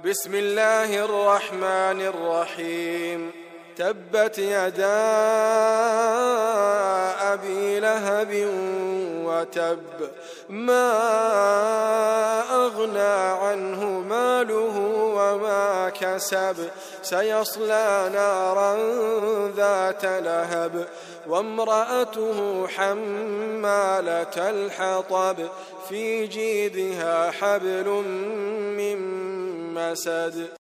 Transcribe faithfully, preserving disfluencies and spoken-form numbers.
بسم الله الرحمن الرحيم تبت يدا أبي لهب وتب ما أغنى عنه ماله وما كسب سيصلى نارا ذات لهب وامرأته حمالة الحطب في جيدها حبل من مسد